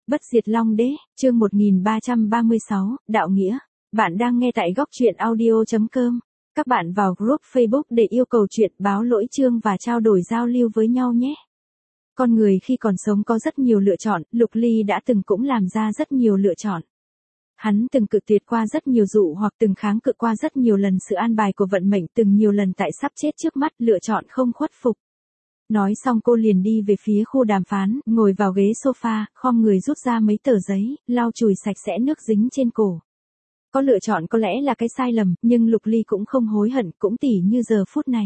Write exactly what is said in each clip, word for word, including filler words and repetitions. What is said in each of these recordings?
Bất diệt Long Đế, chương một nghìn ba trăm ba mươi sáu, Đạo Nghĩa. Bạn đang nghe tại góc truyện audio chấm com. Các bạn vào group Facebook để yêu cầu chuyện, báo lỗi chương và trao đổi giao lưu với nhau nhé. Con người khi còn sống có rất nhiều lựa chọn, Lục Ly đã từng cũng làm ra rất nhiều lựa chọn. Hắn từng cự tuyệt qua rất nhiều dụ hoặc từng kháng cự qua rất nhiều lần sự an bài của vận mệnh, từng nhiều lần tại sắp chết trước mắt lựa chọn không khuất phục. Nói xong cô liền đi về phía khu đàm phán, ngồi vào ghế sofa, khom người rút ra mấy tờ giấy, lau chùi sạch sẽ nước dính trên cổ. Có lựa chọn có lẽ là cái sai lầm, nhưng Lục Ly cũng không hối hận, cũng tỉ như giờ phút này.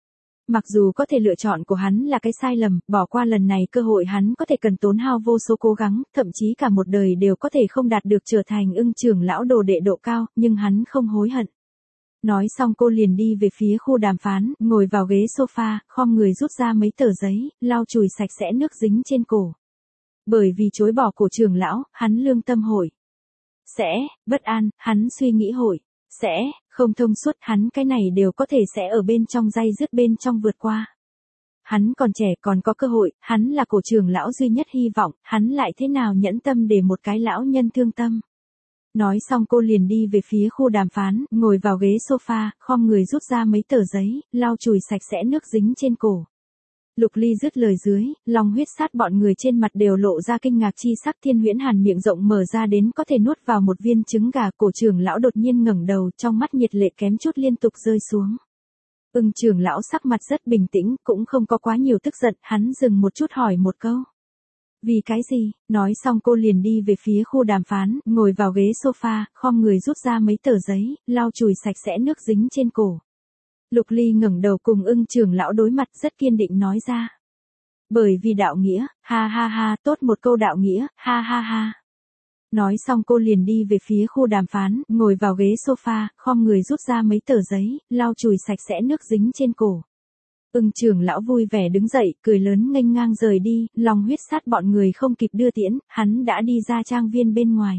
Mặc dù có thể lựa chọn của hắn là cái sai lầm, bỏ qua lần này cơ hội hắn có thể cần tốn hao vô số cố gắng, thậm chí cả một đời đều có thể không đạt được trở thành Ưng trưởng lão đồ đệ độ cao, nhưng hắn không hối hận. Nói xong cô liền đi về phía khu đàm phán, ngồi vào ghế sofa, khom người rút ra mấy tờ giấy, lau chùi sạch sẽ nước dính trên cổ. Bởi vì chối bỏ cổ trưởng lão, hắn lương tâm hội. Sẽ, bất an, hắn suy nghĩ hội. Sẽ, không thông suốt, hắn cái này đều có thể sẽ ở bên trong day dứt bên trong vượt qua. Hắn còn trẻ còn có cơ hội, hắn là cổ trưởng lão duy nhất hy vọng, hắn lại thế nào nhẫn tâm để một cái lão nhân thương tâm. Nói xong cô liền đi về phía khu đàm phán, ngồi vào ghế sofa, khom người rút ra mấy tờ giấy, lau chùi sạch sẽ nước dính trên cổ. Lục Ly dứt lời dưới, lòng huyết sát bọn người trên mặt đều lộ ra kinh ngạc chi sắc. Thiên Huyễn Hàn miệng rộng mở ra đến có thể nuốt vào một viên trứng gà. Cổ trưởng lão đột nhiên ngẩng đầu, trong mắt nhiệt lệ kém chút liên tục rơi xuống. Ưng trưởng lão sắc mặt rất bình tĩnh, cũng không có quá nhiều tức giận, hắn dừng một chút hỏi một câu. Vì cái gì? Nói xong cô liền đi về phía khu đàm phán, ngồi vào ghế sofa, khom người rút ra mấy tờ giấy, lau chùi sạch sẽ nước dính trên cổ. Lục Ly ngẩng đầu cùng Ưng trưởng lão đối mặt, rất kiên định nói ra. Bởi vì đạo nghĩa, ha ha ha, tốt một câu đạo nghĩa, ha ha ha. Nói xong cô liền đi về phía khu đàm phán, ngồi vào ghế sofa, khom người rút ra mấy tờ giấy, lau chùi sạch sẽ nước dính trên cổ. Ưng trưởng lão vui vẻ đứng dậy, cười lớn nghênh ngang rời đi, lòng huyết sát bọn người không kịp đưa tiễn, hắn đã đi ra trang viên bên ngoài.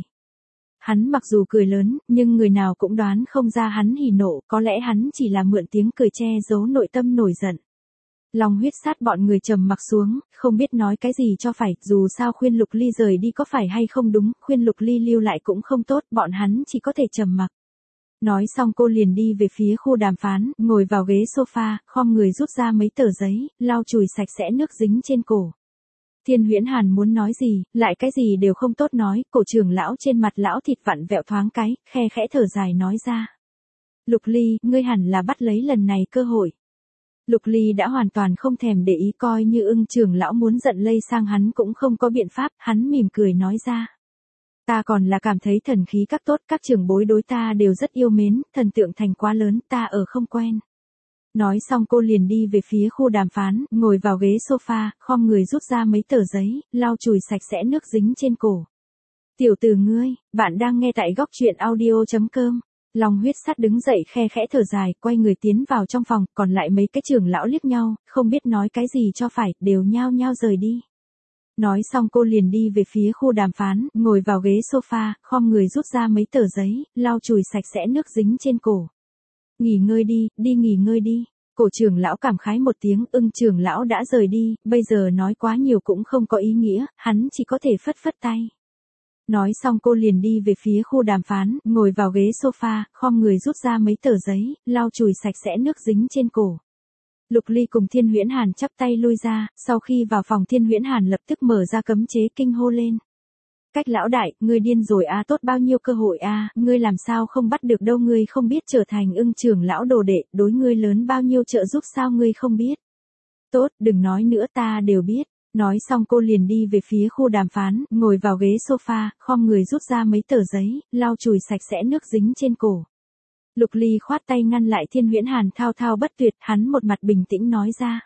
Hắn mặc dù cười lớn, nhưng người nào cũng đoán không ra hắn hỉ nộ, có lẽ hắn chỉ là mượn tiếng cười che giấu nội tâm nổi giận. Lòng huyết sát bọn người trầm mặc xuống, không biết nói cái gì cho phải, dù sao khuyên Lục Ly rời đi có phải hay không đúng, khuyên Lục Ly lưu lại cũng không tốt, bọn hắn chỉ có thể trầm mặc. Nói xong cô liền đi về phía khu đàm phán, ngồi vào ghế sofa, khom người rút ra mấy tờ giấy, lau chùi sạch sẽ nước dính trên cổ. Thiên Huyễn Hàn muốn nói gì, lại cái gì đều không tốt nói, cổ trưởng lão trên mặt lão thịt vặn vẹo thoáng cái, khe khẽ thở dài nói ra. Lục Ly, ngươi hẳn là bắt lấy lần này cơ hội. Lục Ly đã hoàn toàn không thèm để ý, coi như Ưng trưởng lão muốn giận lây sang hắn cũng không có biện pháp, hắn mỉm cười nói ra. Ta còn là cảm thấy thần khí các tốt, các trưởng bối đối ta đều rất yêu mến, thần tượng thành quá lớn, ta ở không quen. Nói xong cô liền đi về phía khu đàm phán, ngồi vào ghế sofa, khom người rút ra mấy tờ giấy, lau chùi sạch sẽ nước dính trên cổ. Tiểu tử ngươi, bạn đang nghe tại góc truyện audio chấm com. Lòng huyết sát đứng dậy khe khẽ thở dài, quay người tiến vào trong phòng, còn lại mấy cái trưởng lão liếc nhau, không biết nói cái gì cho phải, đều nhao nhao rời đi. Nói xong cô liền đi về phía khu đàm phán, ngồi vào ghế sofa, khom người rút ra mấy tờ giấy, lau chùi sạch sẽ nước dính trên cổ. Nghỉ ngơi đi, đi nghỉ ngơi đi. Cổ trưởng lão cảm khái một tiếng, Ưng trưởng lão đã rời đi, bây giờ nói quá nhiều cũng không có ý nghĩa, hắn chỉ có thể phất phất tay. Nói xong cô liền đi về phía khu đàm phán, ngồi vào ghế sofa, khom người rút ra mấy tờ giấy, lau chùi sạch sẽ nước dính trên cổ. Lục Ly cùng Thiên Huyễn Hàn chắp tay lui ra, sau khi vào phòng Thiên Huyễn Hàn lập tức mở ra cấm chế kinh hô lên. Cách lão đại, ngươi điên rồi a, tốt bao nhiêu cơ hội a, ngươi làm sao không bắt được đâu, ngươi không biết trở thành Ưng trưởng lão đồ đệ, đối ngươi lớn bao nhiêu trợ giúp sao ngươi không biết. Tốt, đừng nói nữa, ta đều biết. Nói xong cô liền đi về phía khu đàm phán, ngồi vào ghế sofa, khom người rút ra mấy tờ giấy, lau chùi sạch sẽ nước dính trên cổ. Lục Ly khoát tay ngăn lại Thiên Huyễn Hàn thao thao bất tuyệt, hắn một mặt bình tĩnh nói ra.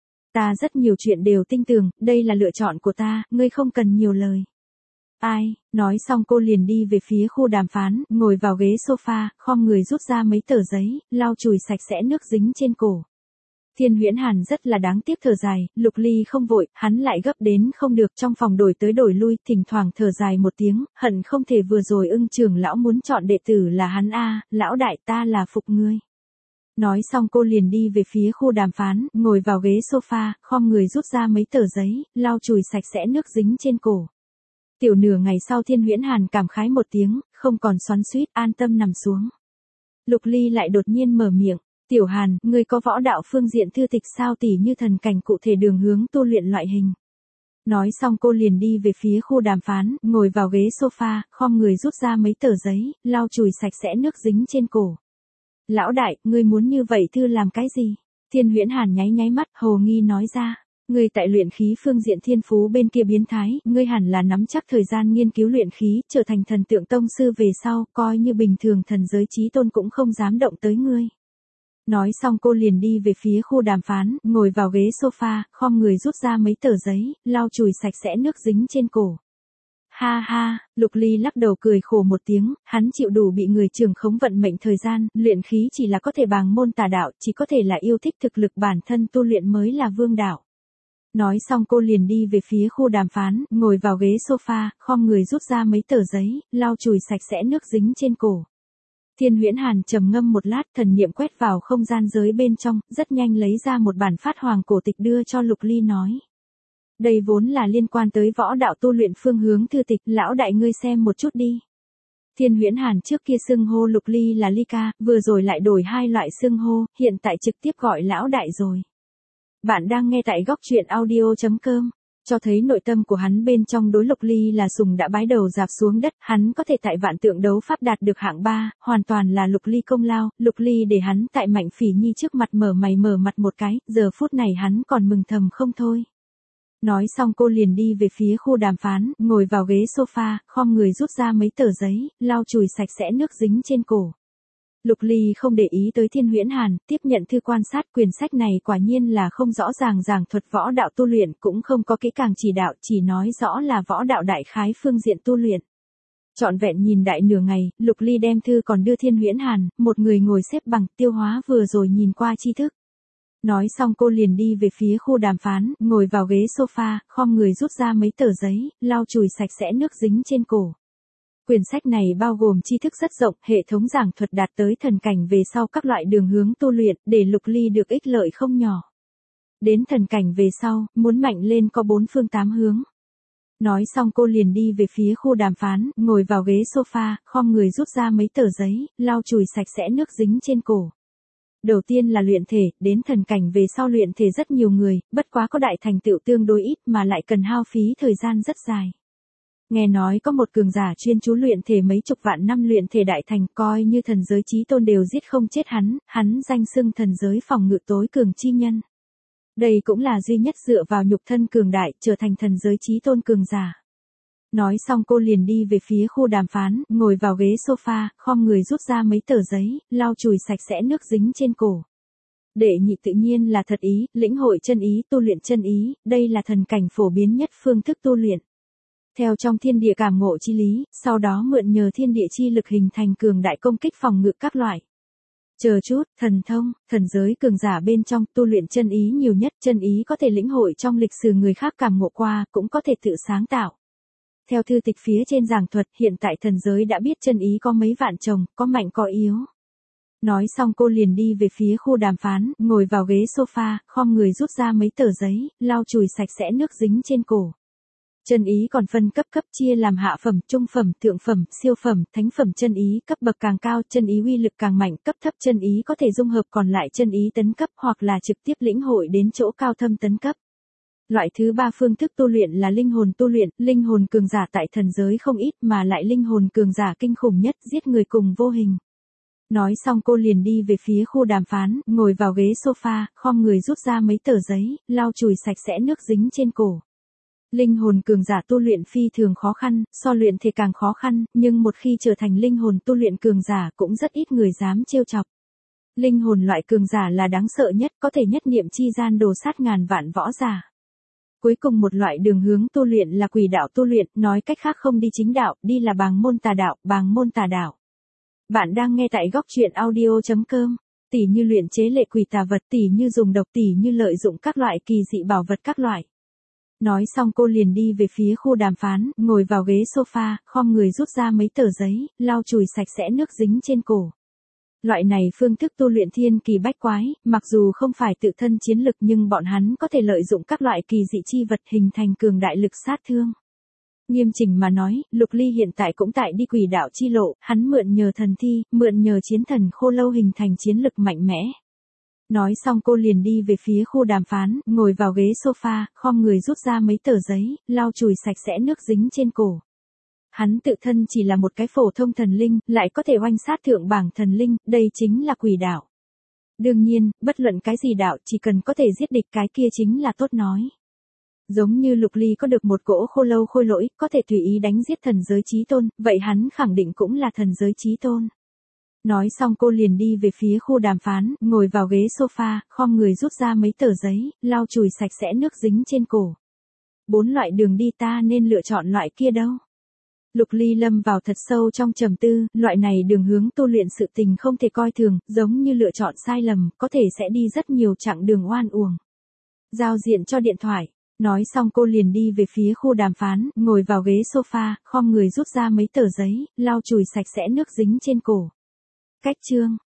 Ta rất nhiều chuyện đều tin tưởng, đây là lựa chọn của ta, ngươi không cần nhiều lời. Ai, nói xong cô liền đi về phía khu đàm phán, ngồi vào ghế sofa, khom người rút ra mấy tờ giấy, lau chùi sạch sẽ nước dính trên cổ. Thiên Huyễn Hàn rất là đáng tiếc thở dài, Lục Ly không vội, hắn lại gấp đến không được, trong phòng đổi tới đổi lui, thỉnh thoảng thở dài một tiếng, hận không thể vừa rồi Ưng trưởng lão muốn chọn đệ tử là hắn a, lão đại ta là phục ngươi. Nói xong cô liền đi về phía khu đàm phán, ngồi vào ghế sofa, khom người rút ra mấy tờ giấy, lau chùi sạch sẽ nước dính trên cổ. Tiểu nửa ngày sau Thiên Huyễn Hàn cảm khái một tiếng, không còn xoắn xuýt, an tâm nằm xuống. Lục Ly lại đột nhiên mở miệng, Tiểu Hàn, ngươi có võ đạo phương diện thư tịch sao, tỉ như thần cảnh cụ thể đường hướng tu luyện loại hình. Nói xong cô liền đi về phía khu đàm phán, ngồi vào ghế sofa, khom người rút ra mấy tờ giấy, lau chùi sạch sẽ nước dính trên cổ. Lão đại, ngươi muốn như vậy thư làm cái gì? Thiên Huyễn Hàn nháy nháy mắt, hồ nghi nói ra. Ngươi tại luyện khí phương diện thiên phú bên kia biến thái, ngươi hẳn là nắm chắc thời gian nghiên cứu luyện khí, trở thành thần tượng tông sư về sau, coi như bình thường thần giới chí tôn cũng không dám động tới ngươi. Nói xong cô liền đi về phía khu đàm phán, ngồi vào ghế sofa, khom người rút ra mấy tờ giấy, lau chùi sạch sẽ nước dính trên cổ. Ha ha, Lục Ly lắc đầu cười khổ một tiếng, hắn chịu đủ bị người trường khống vận mệnh thời gian, luyện khí chỉ là có thể bàng môn tà đạo, chỉ có thể là yêu thích thực lực bản thân tu luyện mới là vương đạo. Nói xong cô liền đi về phía khu đàm phán, ngồi vào ghế sofa, khom người rút ra mấy tờ giấy, lau chùi sạch sẽ nước dính trên cổ. Thiên Huyễn Hàn trầm ngâm một lát, thần niệm quét vào không gian giới bên trong, rất nhanh lấy ra một bản phát hoàng cổ tịch đưa cho Lục Ly nói. Đây vốn là liên quan tới võ đạo tu luyện phương hướng thư tịch, lão đại ngươi xem một chút đi. Thiên Huyễn Hàn trước kia xưng hô Lục Ly là Ly ca, vừa rồi lại đổi hai loại xưng hô, hiện tại trực tiếp gọi lão đại rồi. Bạn đang nghe tại góc truyện audio chấm com, cho thấy nội tâm của hắn bên trong đối Lục Ly là sùng đã bái đầu dạp xuống đất, hắn có thể tại vạn tượng đấu pháp đạt được hạng ba, hoàn toàn là Lục Ly công lao, Lục Ly để hắn tại Mạnh Phỉ Nhi trước mặt mở mày mở mặt một cái, giờ phút này hắn còn mừng thầm không thôi. Nói xong cô liền đi về phía khu đàm phán, ngồi vào ghế sofa, khom người rút ra mấy tờ giấy, lau chùi sạch sẽ nước dính trên cổ. Lục Ly không để ý tới Thiên Huyễn Hàn, tiếp nhận thư quan sát, quyển sách này quả nhiên là không rõ ràng giảng thuật võ đạo tu luyện, cũng không có kỹ càng chỉ đạo, chỉ nói rõ là võ đạo đại khái phương diện tu luyện. Trọn vẹn nhìn đại nửa ngày, Lục Ly đem thư còn đưa Thiên Huyễn Hàn, một người ngồi xếp bằng, tiêu hóa vừa rồi nhìn qua tri thức. Nói xong cô liền đi về phía khu đàm phán, ngồi vào ghế sofa, khom người rút ra mấy tờ giấy, lau chùi sạch sẽ nước dính trên cổ. Quyển sách này bao gồm tri thức rất rộng, hệ thống giảng thuật đạt tới thần cảnh về sau các loại đường hướng tu luyện, để Lục Ly được ích lợi không nhỏ. Đến thần cảnh về sau, muốn mạnh lên có bốn phương tám hướng. Nói xong cô liền đi về phía khu đàm phán, ngồi vào ghế sofa, khom người rút ra mấy tờ giấy, lau chùi sạch sẽ nước dính trên cổ. Đầu tiên là luyện thể, đến thần cảnh về sau luyện thể rất nhiều người, bất quá có đại thành tựu tương đối ít mà lại cần hao phí thời gian rất dài. Nghe nói có một cường giả chuyên chú luyện thể mấy chục vạn năm luyện thể đại thành, coi như thần giới chí tôn đều giết không chết hắn, hắn danh xưng thần giới phòng ngự tối cường chi nhân. Đây cũng là duy nhất dựa vào nhục thân cường đại, trở thành thần giới chí tôn cường giả. Nói xong cô liền đi về phía khu đàm phán, ngồi vào ghế sofa, khom người rút ra mấy tờ giấy, lau chùi sạch sẽ nước dính trên cổ. Đệ nhị tự nhiên là thật ý, lĩnh hội chân ý, tu luyện chân ý, đây là thần cảnh phổ biến nhất phương thức tu luyện. Theo trong thiên địa cảm ngộ chi lý, sau đó mượn nhờ thiên địa chi lực hình thành cường đại công kích phòng ngự các loại. Chờ chút, thần thông, thần giới cường giả bên trong tu luyện chân ý nhiều nhất, chân ý có thể lĩnh hội trong lịch sử người khác cảm ngộ qua, cũng có thể tự sáng tạo. Theo thư tịch phía trên giảng thuật, hiện tại thần giới đã biết chân ý có mấy vạn chồng, có mạnh có yếu. Nói xong cô liền đi về phía khu đàm phán, ngồi vào ghế sofa, khom người rút ra mấy tờ giấy, lau chùi sạch sẽ nước dính trên cổ. Chân ý còn phân cấp cấp chia làm hạ phẩm, trung phẩm, thượng phẩm, siêu phẩm, thánh phẩm chân ý, cấp bậc càng cao, chân ý uy lực càng mạnh, cấp thấp chân ý có thể dung hợp còn lại chân ý tấn cấp hoặc là trực tiếp lĩnh hội đến chỗ cao thâm tấn cấp. Loại thứ ba phương thức tu luyện là linh hồn tu luyện, linh hồn cường giả tại thần giới không ít mà lại linh hồn cường giả kinh khủng nhất, giết người cùng vô hình. Nói xong cô liền đi về phía khu đàm phán, ngồi vào ghế sofa, khom người rút ra mấy tờ giấy, lau chùi sạch sẽ nước dính trên cổ. Linh hồn cường giả tu luyện phi thường khó khăn, so luyện thể càng khó khăn, nhưng một khi trở thành linh hồn tu luyện cường giả cũng rất ít người dám trêu chọc. Linh hồn loại cường giả là đáng sợ nhất, có thể nhất niệm chi gian đồ sát ngàn vạn võ giả. Cuối cùng một loại đường hướng tu luyện là quỷ đạo tu luyện, nói cách khác không đi chính đạo, đi là bàng môn tà đạo, bàng môn tà đạo. Bạn đang nghe tại góc truyện audio chấm com, tỉ như luyện chế lệ quỷ tà vật, tỉ như dùng độc, tỉ như lợi dụng các loại kỳ dị bảo vật các loại. Nói xong cô liền đi về phía khu đàm phán, ngồi vào ghế sofa, khom người rút ra mấy tờ giấy, lau chùi sạch sẽ nước dính trên cổ. Loại này phương thức tu luyện thiên kỳ bách quái, mặc dù không phải tự thân chiến lực nhưng bọn hắn có thể lợi dụng các loại kỳ dị chi vật hình thành cường đại lực sát thương. Nghiêm chỉnh mà nói, Lục Ly hiện tại cũng tại đi quỷ đạo chi lộ, hắn mượn nhờ thần thi, mượn nhờ chiến thần khô lâu hình thành chiến lực mạnh mẽ. Nói xong cô liền đi về phía khu đàm phán, ngồi vào ghế sofa, khom người rút ra mấy tờ giấy, lau chùi sạch sẽ nước dính trên cổ. Hắn tự thân chỉ là một cái phổ thông thần linh, lại có thể oanh sát thượng bảng thần linh, đây chính là quỷ đạo. Đương nhiên, bất luận cái gì đạo chỉ cần có thể giết địch cái kia chính là tốt nói. Giống như Lục Ly có được một cỗ khô lâu khôi lỗi, có thể tùy ý đánh giết thần giới chí tôn, vậy hắn khẳng định cũng là thần giới chí tôn. Nói xong cô liền đi về phía khu đàm phán, ngồi vào ghế sofa, khom người rút ra mấy tờ giấy, lau chùi sạch sẽ nước dính trên cổ. Bốn loại đường đi ta nên lựa chọn loại kia đâu? Lục Ly lâm vào thật sâu trong trầm tư, loại này đường hướng tu luyện sự tình không thể coi thường, giống như lựa chọn sai lầm, có thể sẽ đi rất nhiều chặng đường oan uổng. Giao diện cho điện thoại. Nói xong cô liền đi về phía khu đàm phán, ngồi vào ghế sofa, khom người rút ra mấy tờ giấy, lau chùi sạch sẽ nước dính trên cổ. Cách chương